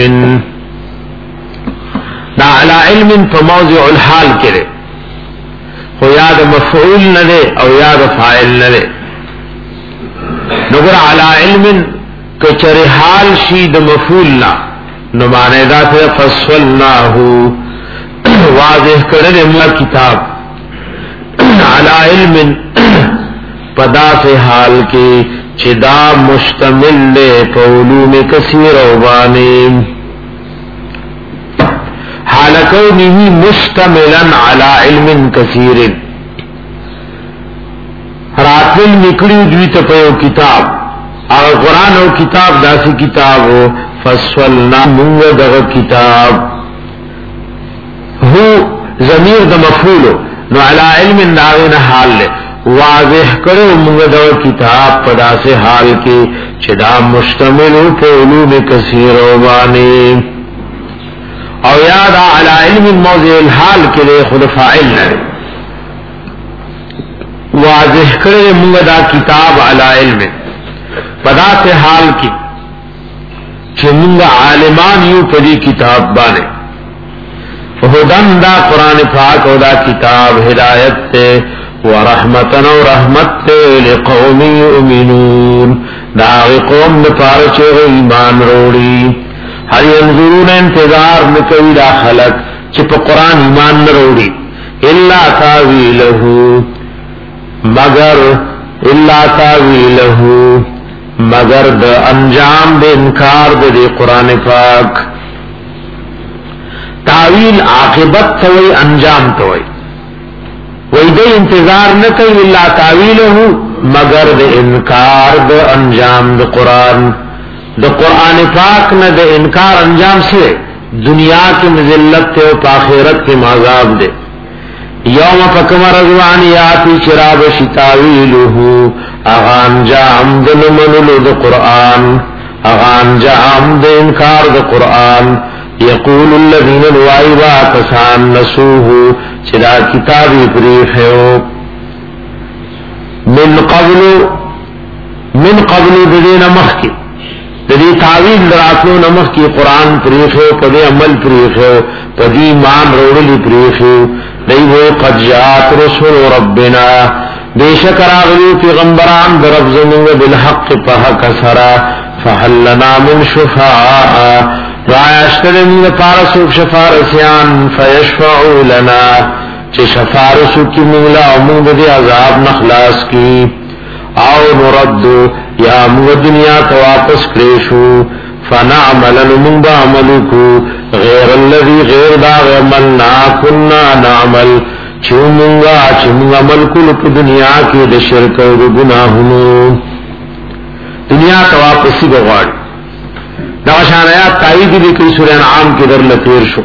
[SPEAKER 2] دا على علم په موضع الحال کې خو یاد مفعول نه او یاد فاعل نه نګر على علم کچره حال شي د مفعول نه نو معنی دا ته فصلناه واضح کړل موږ کتاب علی علم پدا سے حال کې چې دا مشتمل له علوم کثیر او باندې حال کونه مشتملا علی علم کثیر راتل نکړي دوی ته په کتاب او قران او کتاب داسې کتاب وو فصلنا منغ دغه کتاب هو ضمیر د مفعول نو علی علم داغه حال له واضح کړو منغ دغه کتاب په داسې حال کې چې دا مشتمل په علوم کثیر او باندې او یاد علی علم موضع الحال کې له خود فاعل نه واضح کړو منغ دا کتاب علی علم په داسې حال کې چې موږ عالمان یو په دې کتاب باندې هدن دا قران پاک او دا کتاب هدایت ته ورحمتن او رحمت ته لقوم یؤمنون دا قوم نه پاره چې ایمان وروړي هر ينظرون انتظار نکوي دا خلق چې په قران ایمان نه وروړي الا تاویله مگر الا تاویله مگر د انجام د انکار د قرآن پاک تاویل عاقبت توي انجام توي وای د انتظار نه کوي الا تاویله مگر د انکار د انجام د قرآن د قرآن پاک نه د انکار انجام سره دنیا کې ذلت او آخرت کې عذاب ده یوم فکمر رضوانیاتی شراب شتاویله اغان جام دل منلو د قرآن اغان جام د انکار د قرآن یقول الذین الوائبا کسان نسوه چرا کتابی پریخیو من قبل من قبل ددین مخی ددی تعویل دراتلو نمخ کی قرآن پریخیو پدی عمل پریخیو پدی مان روڑلی پریخیو دیو قد جاءت رسول ربنا بیشک راغلی پیغمبران در رب زمینگ بالحق پحق سرا فحل لنا من شفاء رایشتر من پارسوک شفارسیان فیشفعو لنا چه شفارسو کی مولا امود دی عذاب نخلاص کی او نردو یا مو دنیا تو واپس کریشو فنعمل من بعملکو غیر الذي غیر دا غملنا کننا نعمل چومنگا چومنگا ملکل پا دنیا کی دا شرک و دا گناہنو دنیا تا واپسی بغاڑ دا شان آیات تائیدی بھی کئی سورہ انعام کی در لطیر شو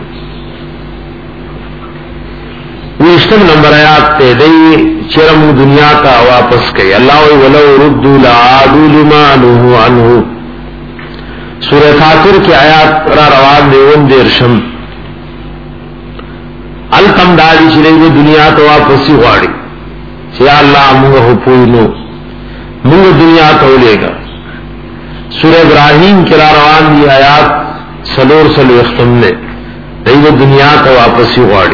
[SPEAKER 2] ویشتم نمبر آیات تے دی چرم دنیا تا واپس کئی اللہ وی ولو ردو لعادو لما نوہو عنہو سورہ فاتر کی آیات را روان دیون دیرشم التم دالی چلی دی دنیا تو واپسی غاڑی یا اللہ مونگا ہو پوئنو مونگا دنیا تو لے گا سورہ ابراہیم کی را روان دی آیات سلور سلو اختم نے دی دنیا تو واپسی غاڑی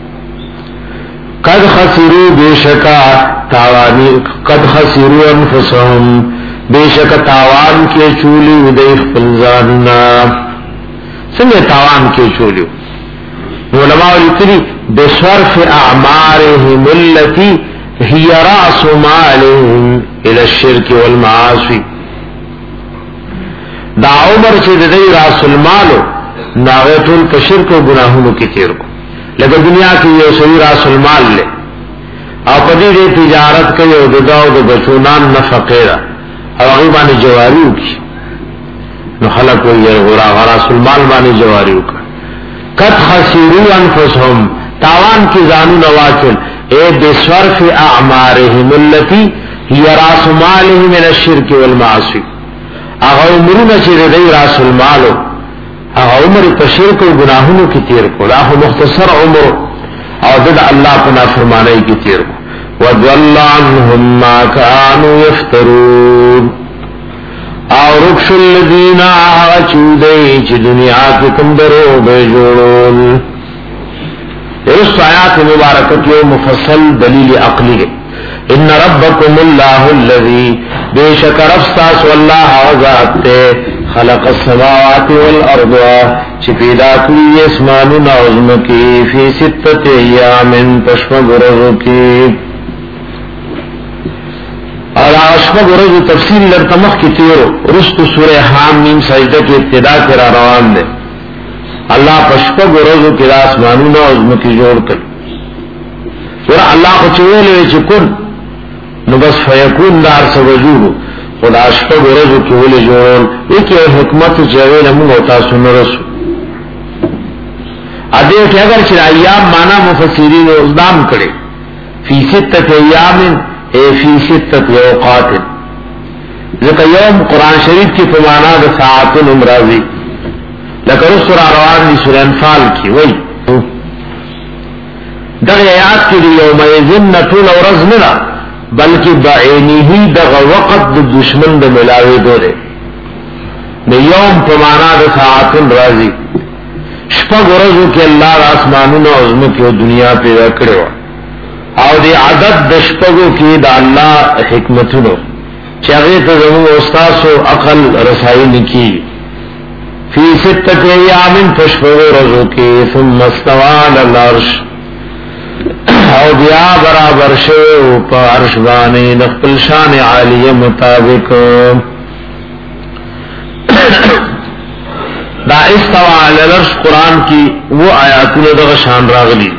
[SPEAKER 2] قد خسرو بیشکا تاوانی قد خسرو انفسهم بیشک تاوان کے چولی ودیخ پلزاننا سنگے تاوان کے چولی علماء لکلی بصرف اعمارهم اللتی هی رأس مالهم الى الشرک والمعاصی دا عمر چې د دې راس المالو ناغه ټول په شرک او ګناهونو کې تیر کو لکه دنیا کې یو سړي راس المال له او په دې تجارت کوي او د داو د بچونان نفقه او هغه باندې جواری وکي نو خلق وي غرا راس المال باندې جواری وکي قد خسروا انفسهم تاوان کی زانو نواچل اے بصرف اعمارهم التي هي راس مالهم من الشرك والمعاصي اغه عمرونه چې دې راس المالو اغه عمر په شرک او گناهونو کې تیر کړه هغه مختصر عمر او د الله په نافرمانی کې تیر کړه وضل عنهم ما كانوا يفترون او رخص الذين عاشوا چې دنیا کې کوم درو به جوړول اس آیات مبارکت یو مفصل دلیل عقلی ہے ان ربکم اللہ الذی بے شک رفستاس واللہ ذات خلق السماوات والارض چی پیدا کری اسمان عظم کی فی ستت ایام پشم برزو کی اور اشم برزو تفصیل لرتمخ کی تیرو رست سورہ حامیم سجدہ کی ابتدا کرا روان دے اللہ پشپ گروزو کی آسمانونا عظمتی جوڑ کر ورہ اللہ کو چوئلے چکن نو بس فیکون دار سوجورو خدا اشپ گروزو کی ولی جوڑ ایک یہ حکمت چوئل امون ہوتا سن رسو ادیو کہ اگر چرا ایام مانا مفسرین ازدام کرے فی ستت ایام اے فی ستت اوقات ذکر یوم قرآن شریف کی پمانا دا ساعت امراضی لکه رسول روان دی سورہ انفال کی وی دغه آیات کې دی یوم یذن طول ورځ نه بلکې بعینه دغه وخت د دشمن د ملاوي دوره د یوم په معنا د ساعت راځي شپه ورځو کې الله آسمانونو او زمکه او دنیا پیدا کړو او د عدد د شپو کې د الله حکمتونو چې هغه ته زموږ استاد او عقل رسایي نکي فی ستت ایام پشپو رزو کی ثم استوى علی العرش او بیا برابر شو پا عرش بانی نخپل شان عالی مطابق دا استوى علی العرش قرآن کی وہ آیاتون دا شان راغلی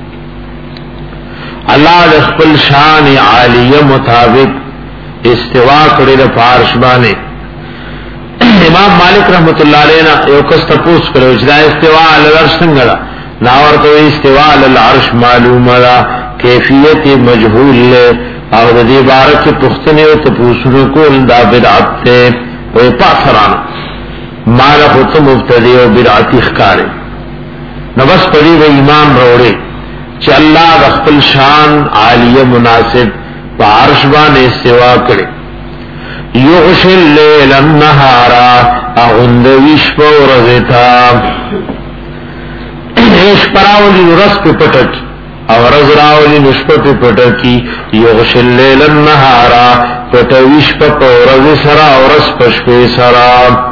[SPEAKER 2] اللہ نخپل شان عالی مطابق استوا کڑی دا پا عرش بانی امام مالک رحمت اللہ علیہ یو کس تپوس کرو چې دا استوا علی العرش څنګه دا ناور کوي استوا علی العرش معلومه دا کیفیت مجهول له او د دې باره کې پښتنه او تپوسونو کول دا بدعت ته وي پاسران مال خو ته مبتدی او بدعت ښکارې نو بس پدې و ایمان وروړي چې الله د خپل شان عالیه مناسب په عرش باندې استوا کړي یغشی اللیل النهارا اغندویش پا ورزتا ایش پراولی رس پی پتکی او رز راولی نشپ پی پتکی یغشی اللیل النهارا پتویش پا ورز سرا ورس پشپی سرا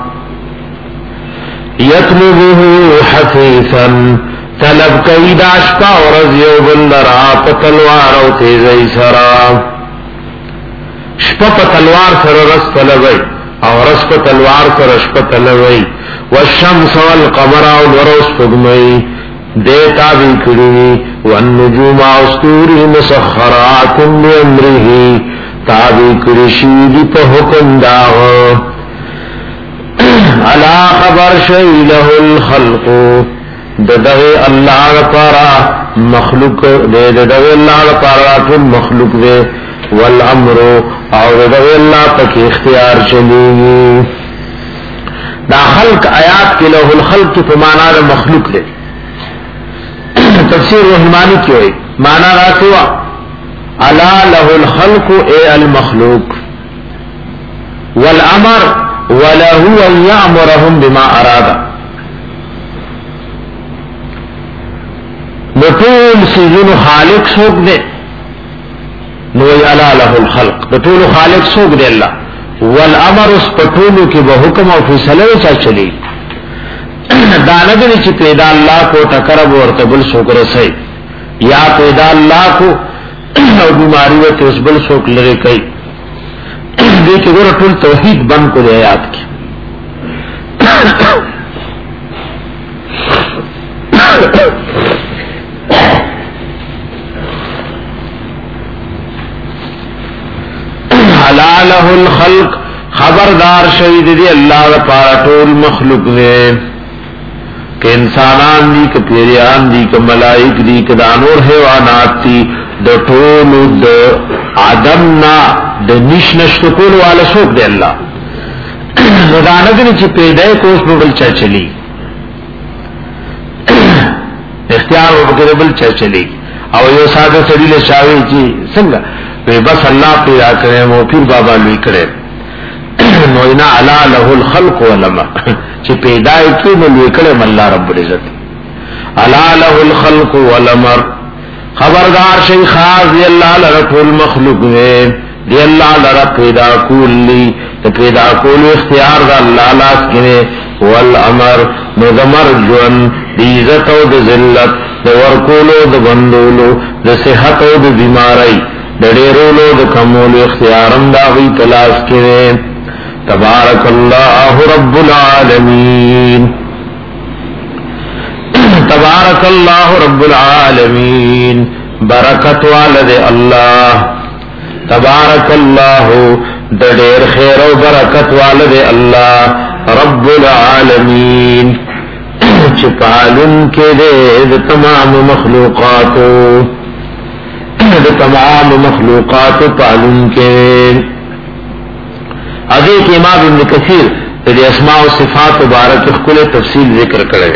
[SPEAKER 2] یطلبه حفیثا طلب کئی داشپا ورز یو بندرا پتلوار او تیزی سرا شپه په تلوار سره رس طلبي او رس په تلوار سره شپه طلبي والشمس والقمر او ورس فغمي دیتا بھی کړي والنجوم والطور مسخرات بامره تابع کړي شي دی په حکم داو الا خبر شي له الخلق دغه الله لپاره مخلوق دې دغه الله لپاره ټول مخلوق دې والامر او دغه الله پک اختیار چلیږي دا خلق آیات کې له الخلق په معنا د مخلوق دی تفسیر رحمانی کې وایي معنا راځوا الا له الخلق اي المخلوق والامر وله ان يأمرهم بما اراد نطول سيزون خالق سوق دے نو الا له الخلق نطول خالق سوق دے اللہ والامر اس پټولو کې به حکم او فیصله چا چلی دا نه دي چې پیدا الله کو ټکر ورته بل څوک رسي یا پیدا الله کو او بیماری ورته اوس بل څوک لري کوي دې کې ګور ټول توحید بند کو دی آیات کې حلاله الخلق خبردار شهید دی اللہ لپاره ټول مخلوق دے کہ انسانان دی کہ پیریان دی کہ ملائک دی کہ دانور حیوانات دی د ټول د آدمنا د نشنشتکول والا سوک دی اللہ ندانگنی چی پیدای کوش بل چا چلی اختیار وبکر بل چا چلی او یو ساده سړی له شاوی چی څنګه وی بس الله پیدا کړي مو پیر بابا لوی کړي نو انا علا له الخلق ولما چې پیدا کړي نو لوی کړي الله رب العزت علا له الخلق ولمر خبردار شي خاص دی الله لره ټول مخلوق دی الله لره پیدا کولی ته پیدا کول اختیار د الله لاس کې والامر نو دمر جون دی عزت او د ذلت د ورکولو د بندولو د صحت او د بیماری د ډیرولو د کمولو اختیارم دا وی تلاش کړي تبارک الله رب العالمین تبارک الله رب العالمین برکت والد الله تبارک الله د ډیر خیر او برکت والد الله رب العالمین چې پالون کې د تمام مخلوقاتو د تمام مخلوقات پالون کې اذی کې امام ابن کثیر د اسماء او صفات مبارک خپل تفصیل ذکر کړي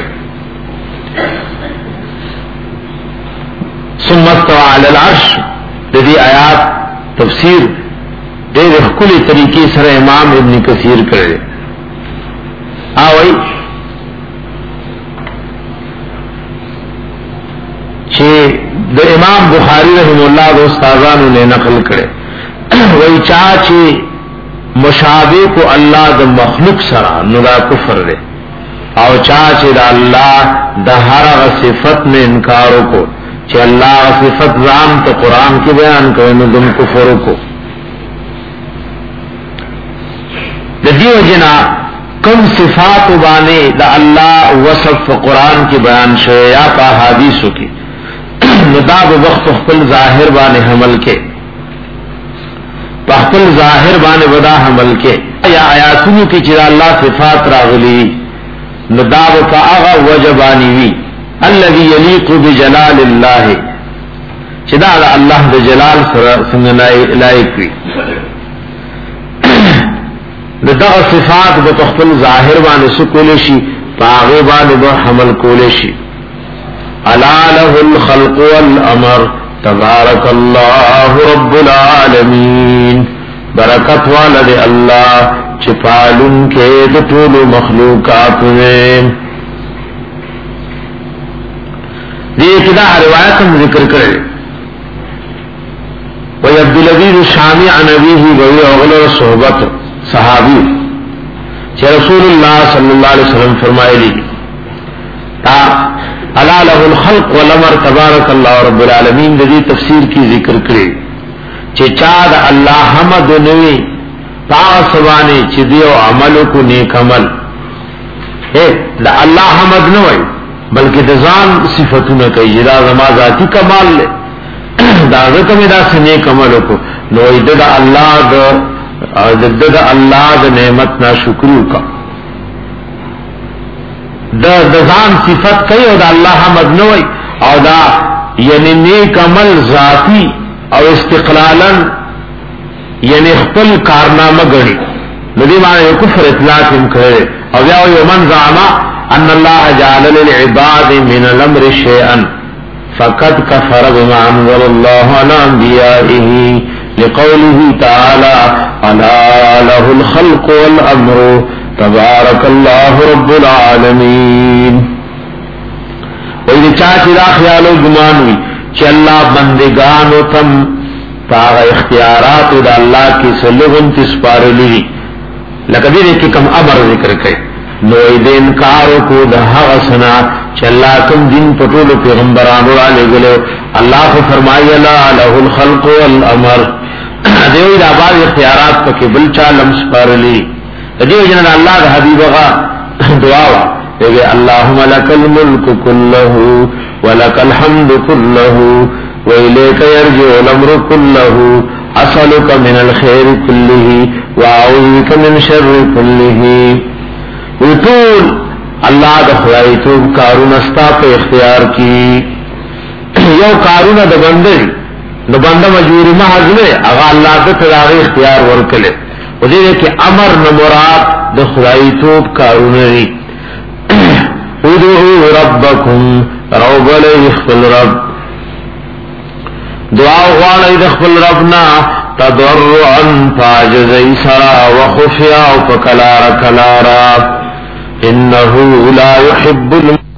[SPEAKER 2] ثم استوى على العرش د دې آیات تفسیر د خپل طریقې سره امام ابن کثیر کړي اوي چې د امام بخاری رحم الله د استادانو نے نقل کړي وای چا چې مشابه کو الله د مخلوق سره نو دا کفر دی او چا چې د الله د هر صفت نه انکار وکړي چې الله صفت ځان ته قران کې بیان کوي نو دم کفر وکړي د دې وجنا کوم صفات باندې د الله وصف قران کې بیان شوی یا په حدیثو کې نداب وقت خپل ظاهر باندې حمل کې خپل ظاهر باندې ودا حمل کې یا آیاتونو کې چې الله صفات راغلي نداب کا هغه وجبانی وی الذي يليق بجلال الله چې دا الله د جلال سره څنګه لایق وي دغه صفات په خپل ظاهر باندې سکول شي پاغه باندې حمل کول شي الا له الخلق والامر تبارك الله رب العالمین برکت والد الله چې پالون کې د ټول مخلوقات وي دې کدا روایت هم ذکر کړل وي عبد العزيز الشامي عن ابيه وهو اغلى صحبت صحابی چې رسول الله صلی الله علیه وسلم فرمایلی تا الا له الخلق والامر تبارك الله رب العالمین د دې تفسیر کی ذکر کړي چې چا د الله حمد نوي تاسوانه چې دیو عمل کو نیک عمل اے د الله حمد نه وای بلکې د ځان صفاتونه کوي دا زما ذاتی کمال له دا زکه مې دا نیک عمل کو نو د الله د او د د الله د نعمت ناشکری وکا د د ځان صفت کوي او د الله حمد نه وای او دا یعنی نیک عمل ذاتی او استقلالا یعنی خپل کارنامه غړي ندی باندې کفر اطلاق هم کړي او یا یو من زعم ان الله جعل للعباد من الامر شيئا فقد كفر بما انزل الله على انبيائه لقوله تعالى الا له الخلق والامر تبارك الله رب العالمین وې چا چې دا خیال او ګمان وي چې الله بندگانو تم پاغ اختیارات د الله کې سلوون تسپارلې لکه دې کې کوم امر ذکر کړي نو دې انکار کو د هغه سنا چې الله کوم دین په ټولو پیغمبرانو علی ګلو الله فرمایي لا له الخلق والامر دیوی دا بعض اختیارات پکې بل چا لمس پارلی دیو جن الله د حبیبغه دعا اے اللہم لک الملک کلہ ولک الحمد کلہ وإلیک یرجع الامر کلہ اسألک من الخیر کلہ واعوذ من شر کلہ. وطول اللہ دا خدای توب کارون استا پہ اختیار کی. یو کارون دا بندے دا بندہ مجبوری محض میں اگا اللہ دا تداغی اختیار ورکلے و دیدے کہ امر نمرات دا خدای توب کارون ری. ادعو ربکم روب علیہ اخفل رب دعا غوال اید اخفل ربنا تضرعا فاجزی سرا وخفیا وفکلارا کلارا انہو لا يحب الم